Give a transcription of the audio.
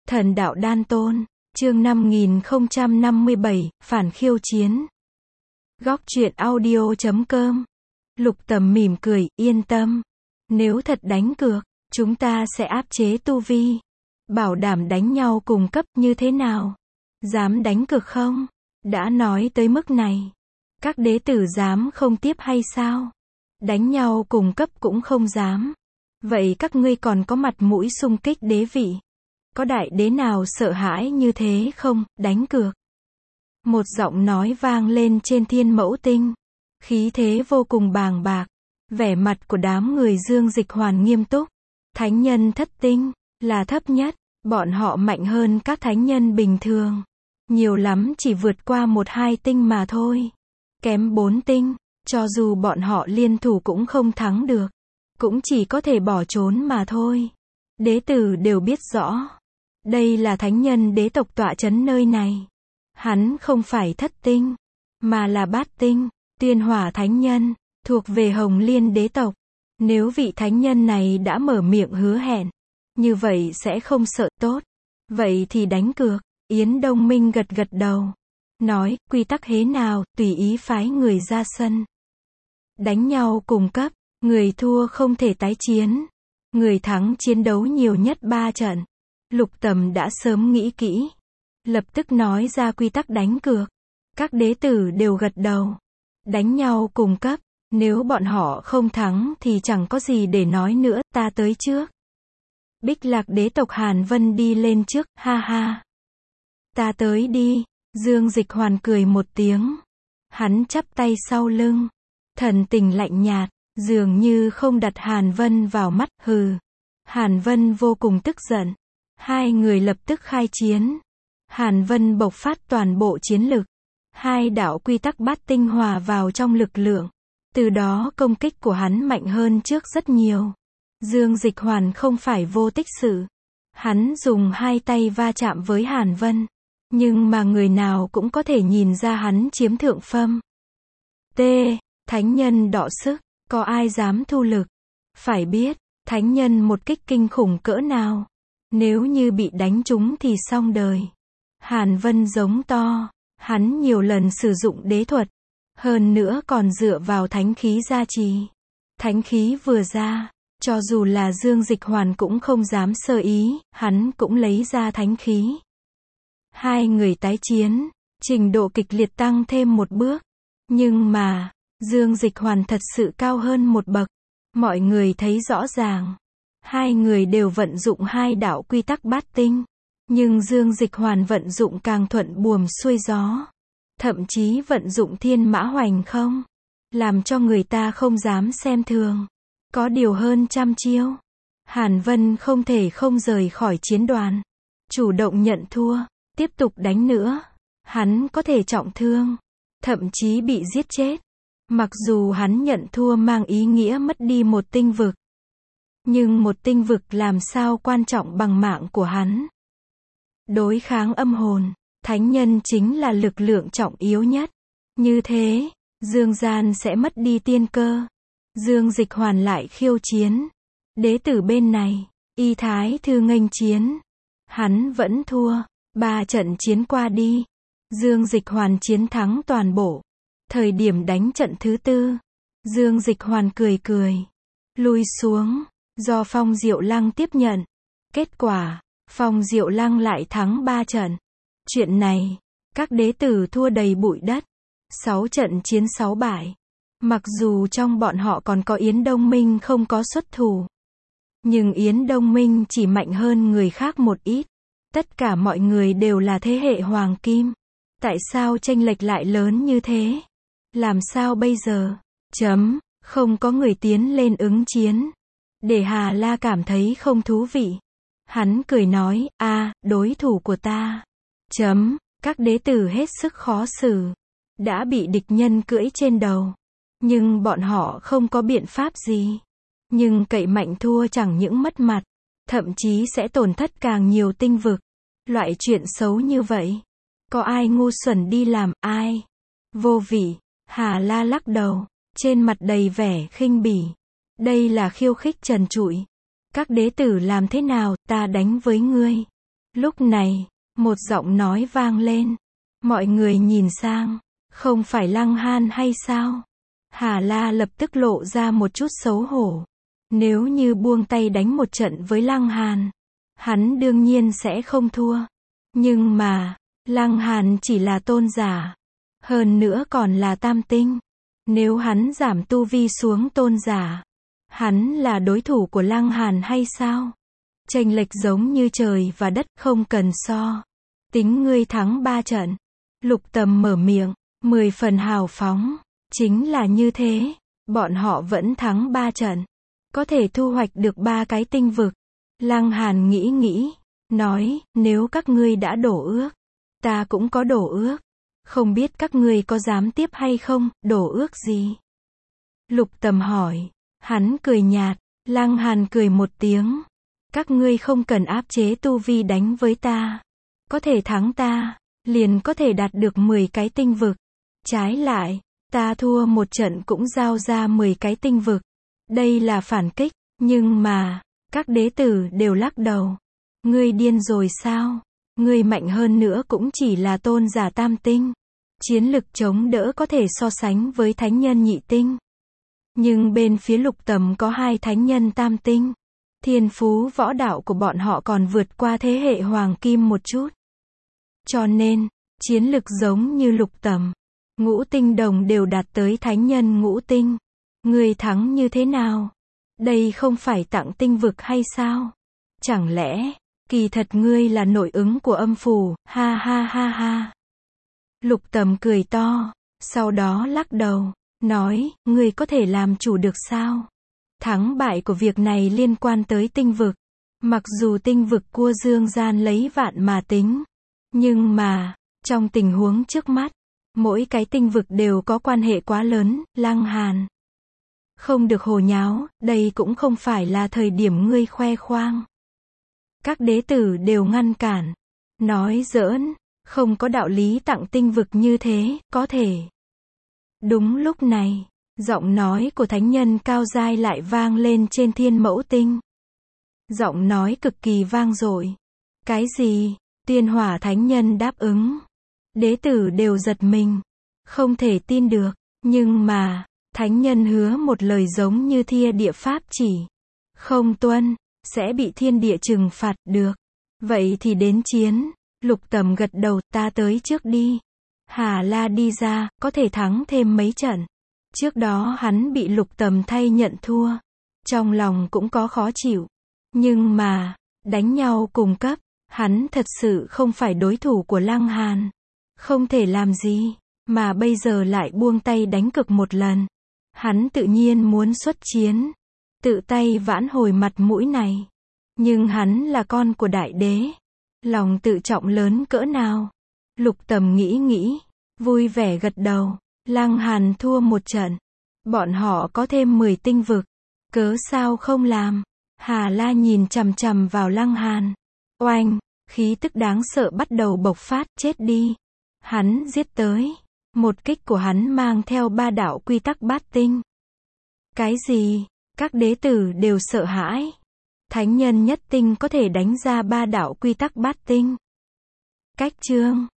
Thần đạo đan tôn, chương 5057, phản khiêu chiến. Góc truyện audio.com. Lục Tầm mỉm cười, yên tâm. Nếu thật đánh cược, chúng ta sẽ áp chế tu vi. Bảo đảm đánh nhau cùng cấp như thế nào? Dám đánh cược không? Đã nói tới mức này. Các đế tử dám không tiếp hay sao? Đánh nhau cùng cấp cũng không dám. Vậy các ngươi còn có mặt mũi xung kích đế vị? Có đại đế nào sợ hãi như thế không? Đánh cược. Một giọng nói vang lên trên Thiên Mẫu Tinh. Khí thế vô cùng bàng bạc. Vẻ mặt của đám người Dương Dịch Hoàn nghiêm túc. Thánh nhân thất tinh là thấp nhất. Bọn họ mạnh hơn các thánh nhân bình thường. Nhiều lắm chỉ vượt qua 1-2 tinh mà thôi. Kém 4 tinh. Cho dù bọn họ liên thủ cũng không thắng được. Cũng chỉ có thể bỏ trốn mà thôi. Đế tử đều biết rõ. Đây là thánh nhân đế tộc tọa trấn nơi này. Hắn không phải thất tinh, mà là bát tinh, Tuyên Hỏa thánh nhân, thuộc về Hồng Liên đế tộc. Nếu vị thánh nhân này đã mở miệng hứa hẹn, như vậy sẽ không sợ tốt. Vậy thì đánh cược. Yến Đông Minh gật gật đầu. Nói, quy tắc thế nào, tùy ý phái người ra sân. Đánh nhau cùng cấp, người thua không thể tái chiến. Người thắng chiến đấu nhiều nhất 3 trận. Lục Tầm đã sớm nghĩ kỹ. Lập tức nói ra quy tắc đánh cược. Các đế tử đều gật đầu. Đánh nhau cùng cấp. Nếu bọn họ không thắng thì chẳng có gì để nói nữa, ta tới trước. Bích Lạc đế tộc Hàn Vân đi lên trước, ha ha. Ta tới đi. Dương Dịch Hoàn cười một tiếng. Hắn chắp tay sau lưng. Thần tình lạnh nhạt, dường như không đặt Hàn Vân vào mắt, hừ. Hàn Vân vô cùng tức giận. Hai người lập tức khai chiến. Hàn Vân bộc phát toàn bộ chiến lực. Hai đạo quy tắc bát tinh hòa vào trong lực lượng. Từ đó công kích của hắn mạnh hơn trước rất nhiều. Dương Dịch Hoàn không phải vô tích sự. Hắn dùng hai tay va chạm với Hàn Vân. Nhưng mà người nào cũng có thể nhìn ra hắn chiếm thượng phong. Thánh nhân đọ sức, có ai dám thu lực? Phải biết, thánh nhân một kích kinh khủng cỡ nào. Nếu như bị đánh trúng thì xong đời. Hàn Vân giống to. Hắn nhiều lần sử dụng đế thuật. Hơn nữa còn dựa vào thánh khí gia trì. Thánh khí vừa ra, cho dù là Dương Dịch Hoàn cũng không dám sơ ý, hắn cũng lấy ra thánh khí. Hai người tái chiến, trình độ kịch liệt tăng thêm một bước. Nhưng mà, Dương Dịch Hoàn thật sự cao hơn một bậc. Mọi người thấy rõ ràng. Hai người đều vận dụng hai đạo quy tắc bát tinh. Nhưng Dương Dịch Hoàn vận dụng càng thuận buồm xuôi gió. Thậm chí vận dụng thiên mã hoành không. Làm cho người ta không dám xem thường. Có điều hơn trăm chiêu. Hàn Vân không thể không rời khỏi chiến đoàn. Chủ động nhận thua. Tiếp tục đánh nữa. Hắn có thể trọng thương. Thậm chí bị giết chết. Mặc dù hắn nhận thua mang ý nghĩa mất đi một tinh vực. Nhưng một tinh vực làm sao quan trọng bằng mạng của hắn. Đối kháng âm hồn, thánh nhân chính là lực lượng trọng yếu nhất. Như thế, Dương gian sẽ mất đi tiên cơ. Dương Dịch Hoàn lại khiêu chiến. Đế tử bên này, Y Thái Thư nghênh chiến. Hắn vẫn thua. 3 trận chiến qua đi. Dương Dịch Hoàn chiến thắng toàn bộ. Thời điểm đánh trận thứ 4, Dương Dịch Hoàn cười cười. Lui xuống, do Phong Diệu Lăng tiếp nhận. Kết quả, Phong Diệu Lăng lại thắng 3 trận. Chuyện này, các đế tử thua đầy bụi đất. 6 trận chiến 6 bại. Mặc dù trong bọn họ còn có Yến Đông Minh không có xuất thủ. Nhưng Yến Đông Minh chỉ mạnh hơn người khác một ít. Tất cả mọi người đều là thế hệ hoàng kim. Tại sao chênh lệch lại lớn như thế? Làm sao bây giờ? Không có người tiến lên ứng chiến. Để Hà La cảm thấy không thú vị. Hắn cười nói, đối thủ của ta. Các đế tử hết sức khó xử. Đã bị địch nhân cưỡi trên đầu. Nhưng bọn họ không có biện pháp gì. Nhưng cậy mạnh thua chẳng những mất mặt. Thậm chí sẽ tổn thất càng nhiều tinh vực. Loại chuyện xấu như vậy. Có ai ngu xuẩn đi làm, ai? Vô vị. Hà La lắc đầu. Trên mặt đầy vẻ khinh bỉ. Đây là khiêu khích trần trụi. Các đế tử làm thế nào, ta đánh với ngươi. Lúc này, một giọng nói vang lên. Mọi người nhìn sang. Không phải Lăng Hàn hay sao? Hà La lập tức lộ ra một chút xấu hổ. Nếu như buông tay đánh một trận với Lăng Hàn, hắn đương nhiên sẽ không thua. Nhưng mà, Lăng Hàn chỉ là tôn giả. Hơn nữa còn là tam tinh. Nếu hắn giảm tu vi xuống tôn giả, hắn là đối thủ của Lăng Hàn hay sao? Chênh lệch giống như trời và đất, không cần so. Tính ngươi thắng 3 trận. Lục Tầm mở miệng, 10 phần hào phóng. Chính là như thế, bọn họ vẫn thắng 3 trận. Có thể thu hoạch được 3 cái tinh vực. Lăng Hàn nghĩ, nói, nếu các ngươi đã đổ ước, ta cũng có đổ ước. Không biết các ngươi có dám tiếp hay không, đổ ước gì? Lục Tầm hỏi. Hắn cười nhạt, Lăng Hàn cười một tiếng. Các ngươi không cần áp chế tu vi đánh với ta. Có thể thắng ta, liền có thể đạt được 10 cái tinh vực. Trái lại, ta thua một trận cũng giao ra 10 cái tinh vực. Đây là phản kích, nhưng mà, các đế tử đều lắc đầu. Ngươi điên rồi sao? Ngươi mạnh hơn nữa cũng chỉ là tôn giả tam tinh. Chiến lực chống đỡ có thể so sánh với thánh nhân nhị tinh. Nhưng bên phía Lục Tầm có 2 thánh nhân tam tinh. Thiên phú võ đạo của bọn họ còn vượt qua thế hệ hoàng kim một chút. Cho nên, chiến lực giống như Lục Tầm, ngũ tinh đồng đều đạt tới thánh nhân ngũ tinh. Ngươi thắng như thế nào? Đây không phải tặng tinh vực hay sao? Chẳng lẽ, kỳ thật ngươi là nội ứng của âm phủ, ha ha ha ha. Lục Tầm cười to, sau đó lắc đầu, nói, ngươi có thể làm chủ được sao? Thắng bại của việc này liên quan tới tinh vực. Mặc dù tinh vực cua dương gian lấy vạn mà tính. Nhưng mà, trong tình huống trước mắt, mỗi cái tinh vực đều có quan hệ quá lớn, Lăng Hàn. Không được hồ nháo, đây cũng không phải là thời điểm ngươi khoe khoang. Các đế tử đều ngăn cản. Nói giỡn, không có đạo lý tặng tinh vực như thế, có thể. Đúng lúc này, giọng nói của thánh nhân cao giai lại vang lên trên Thiên Mẫu Tinh. Giọng nói cực kỳ vang dội. Cái gì? Tiên Hỏa thánh nhân đáp ứng. Đế tử đều giật mình. Không thể tin được. Nhưng mà, thánh nhân hứa một lời giống như thiên địa pháp chỉ. Không tuân, sẽ bị thiên địa trừng phạt được. Vậy thì đến chiến. Lục Tầm gật đầu, ta tới trước đi. Hà La đi ra, có thể thắng thêm mấy trận. Trước đó hắn bị Lục Tầm thay nhận thua. Trong lòng cũng có khó chịu. Nhưng mà, đánh nhau cùng cấp, hắn thật sự không phải đối thủ của Lăng Hàn. Không thể làm gì, mà bây giờ lại buông tay đánh cực một lần. Hắn tự nhiên muốn xuất chiến. Tự tay vãn hồi mặt mũi này. Nhưng hắn là con của đại đế. Lòng tự trọng lớn cỡ nào? Lục Tầm nghĩ, vui vẻ gật đầu. Lăng Hàn thua một trận. Bọn họ có thêm 10 tinh vực. Cớ sao không làm? Hà La nhìn chằm chằm vào Lăng Hàn. Oanh, khí tức đáng sợ bắt đầu bộc phát, chết đi. Hắn giết tới. Một kích của hắn mang theo 3 đạo quy tắc bát tinh. Cái gì? Các đế tử đều sợ hãi. Thánh nhân nhất tinh có thể đánh ra 3 đạo quy tắc bát tinh. Cách chương